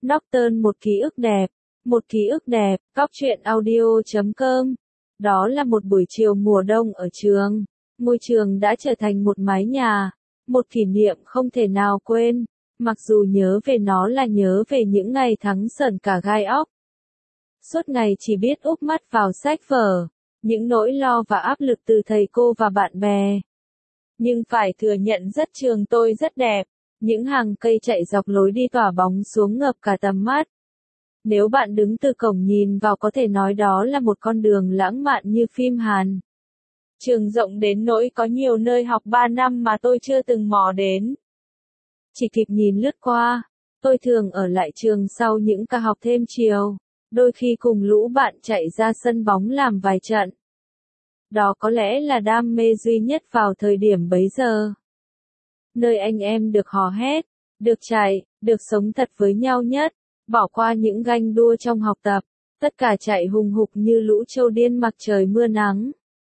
Norton một ký ức đẹp. Một ký ức đẹp, Cóc truyện audio.com. Đó là một buổi chiều mùa đông ở trường. Ngôi trường đã trở thành một mái nhà. Một kỷ niệm không thể nào quên. Mặc dù nhớ về nó là nhớ về những ngày tháng sởn cả gai óc. Suốt ngày chỉ biết úp mắt vào sách vở. Những nỗi lo và áp lực từ thầy cô và bạn bè. Nhưng phải thừa nhận trường tôi rất đẹp. Những hàng cây chạy dọc lối đi tỏa bóng xuống ngập cả tầm mắt. Nếu bạn đứng từ cổng nhìn vào có thể nói đó là một con đường lãng mạn như phim Hàn. Trường rộng đến nỗi có nhiều nơi học 3 năm mà tôi chưa từng mò đến. Chỉ kịp nhìn lướt qua, tôi thường ở lại trường sau những ca học thêm chiều, đôi khi cùng lũ bạn chạy ra sân bóng làm vài trận. Đó có lẽ là đam mê duy nhất vào thời điểm bấy giờ. Nơi anh em được hò hét, được chạy, được sống thật với nhau nhất, bỏ qua những ganh đua trong học tập, tất cả chạy hùng hục như lũ trâu điên mặc trời mưa nắng.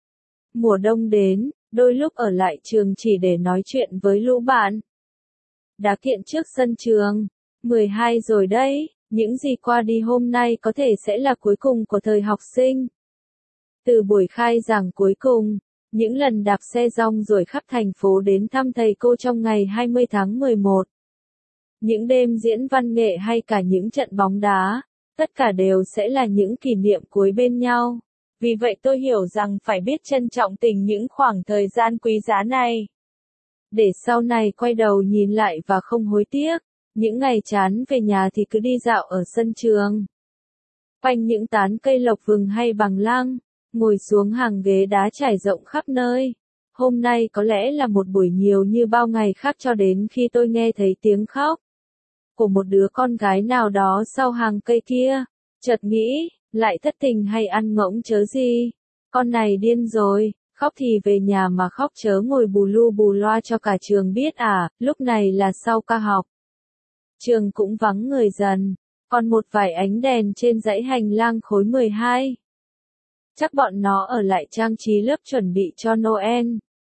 Mùa đông đến, đôi lúc ở lại trường chỉ để nói chuyện với lũ bạn. Đá kiện trước sân trường, 12 rồi đấy, những gì qua đi hôm nay có thể sẽ là cuối cùng của thời học sinh. Từ buổi khai giảng cuối cùng, những lần đạp xe rong rồi khắp thành phố đến thăm thầy cô trong ngày 20 tháng 11. Những đêm diễn văn nghệ hay cả những trận bóng đá, tất cả đều sẽ là những kỷ niệm cuối bên nhau. Vì vậy tôi hiểu rằng phải biết trân trọng tình những khoảng thời gian quý giá này. Để sau này quay đầu nhìn lại và không hối tiếc, những ngày chán về nhà thì cứ đi dạo ở sân trường. Quanh những tán cây lộc vừng hay bằng lăng, ngồi xuống hàng ghế đá trải rộng khắp nơi. Hôm nay có lẽ là một buổi nhiều như bao ngày khác cho đến khi tôi nghe thấy tiếng khóc của một đứa con gái nào đó sau hàng cây kia. Chợt nghĩ, lại thất tình hay ăn ngỗng chớ gì. Con này điên rồi, khóc thì về nhà mà khóc chớ ngồi bù lu bù loa cho cả trường biết à. Lúc này là sau ca học. Trường cũng vắng người dần, còn một vài ánh đèn trên dãy hành lang khối 12. Chắc bọn nó ở lại trang trí lớp chuẩn bị cho Noel.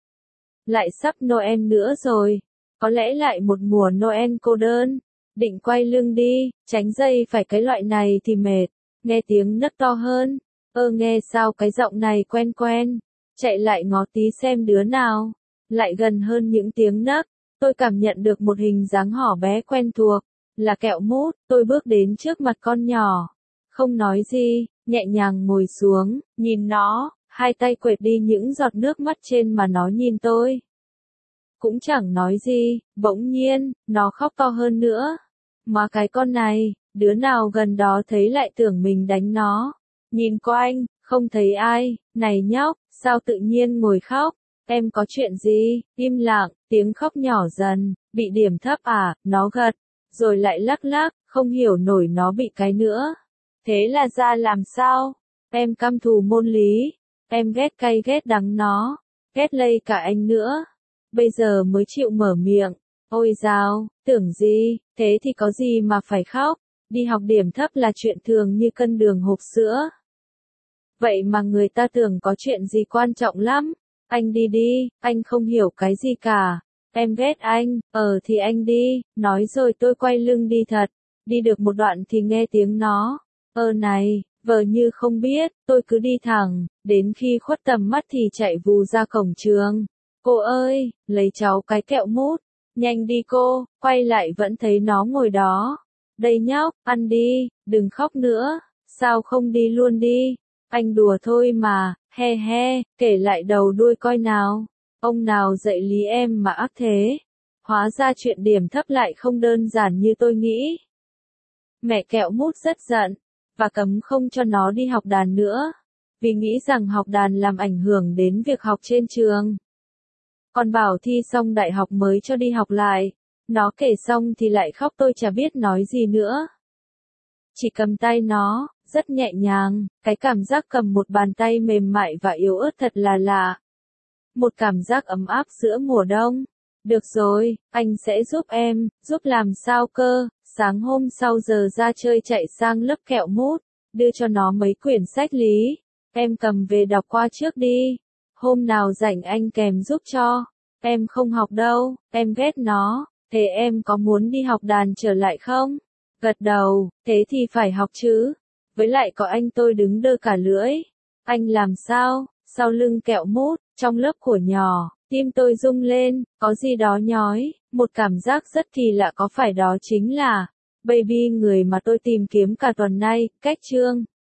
Lại sắp Noel nữa rồi, có lẽ lại một mùa Noel cô đơn. Định quay lưng đi, tránh dây phải cái loại này thì mệt. Nghe tiếng nấc to hơn. Nghe sao cái giọng này quen quen. Chạy lại ngó tí xem đứa nào. Lại gần hơn những tiếng nấc. Tôi cảm nhận được một hình dáng hỏ bé quen thuộc. Là Kẹo Mút. Tôi bước đến trước mặt con nhỏ. Không nói gì, nhẹ nhàng ngồi xuống, nhìn nó, hai tay quệt đi những giọt nước mắt trên mà nó nhìn tôi. Cũng chẳng nói gì, bỗng nhiên, nó khóc to hơn nữa. Mà cái con này, đứa nào gần đó thấy lại tưởng mình đánh nó. Nhìn quanh, không thấy ai, này nhóc, sao tự nhiên ngồi khóc, em có chuyện gì, im lặng, tiếng khóc nhỏ dần, bị điểm thấp à, nó gật, rồi lại lắc lắc, không hiểu nổi nó bị cái nữa. Thế là ra làm sao? Em căm thù môn lý, em ghét cay ghét đắng nó, ghét lây cả anh nữa. Bây giờ mới chịu mở miệng. Ôi dào, tưởng gì, thế thì có gì mà phải khóc, đi học điểm thấp là chuyện thường như cân đường hộp sữa. Vậy mà người ta tưởng có chuyện gì quan trọng lắm, anh đi đi, anh không hiểu cái gì cả, em ghét anh, thì anh đi, nói rồi tôi quay lưng đi thật, đi được một đoạn thì nghe tiếng nó, này, vờ như không biết, tôi cứ đi thẳng, đến khi khuất tầm mắt thì chạy vù ra cổng trường. Cô ơi, lấy cháu cái Kẹo Mút. Nhanh đi cô, quay lại vẫn thấy nó ngồi đó. Đây nhóc, ăn đi, đừng khóc nữa, sao không đi luôn đi, anh đùa thôi mà, he he, kể lại đầu đuôi coi nào, ông nào dạy lý em mà ác thế, hóa ra chuyện điểm thấp lại không đơn giản như tôi nghĩ. Mẹ Kẹo Mút rất giận, và cấm không cho nó đi học đàn nữa, vì nghĩ rằng học đàn làm ảnh hưởng đến việc học trên trường. Còn bảo thi xong đại học mới cho đi học lại. Nó kể xong thì lại khóc tôi chả biết nói gì nữa. Chỉ cầm tay nó, rất nhẹ nhàng, cái cảm giác cầm một bàn tay mềm mại và yếu ớt thật là lạ. Một cảm giác ấm áp giữa mùa đông. Được rồi, anh sẽ giúp em, giúp làm sao cơ. Sáng hôm sau giờ ra chơi chạy sang lớp Kẹo Mút, đưa cho nó mấy quyển sách lý. Em cầm về đọc qua trước đi. Hôm nào rảnh anh kèm giúp cho. Em không học đâu, em ghét nó. Thế em có muốn đi học đàn trở lại không? Gật đầu, thế thì phải học chứ. Với lại có anh tôi đứng đơ cả lưỡi. Anh làm sao? Sau lưng kẹo mút, trong lớp của nhỏ, tim tôi rung lên, có gì đó nhói, một cảm giác rất kỳ lạ, có phải đó chính là Baby người mà tôi tìm kiếm cả tuần nay, cách chương.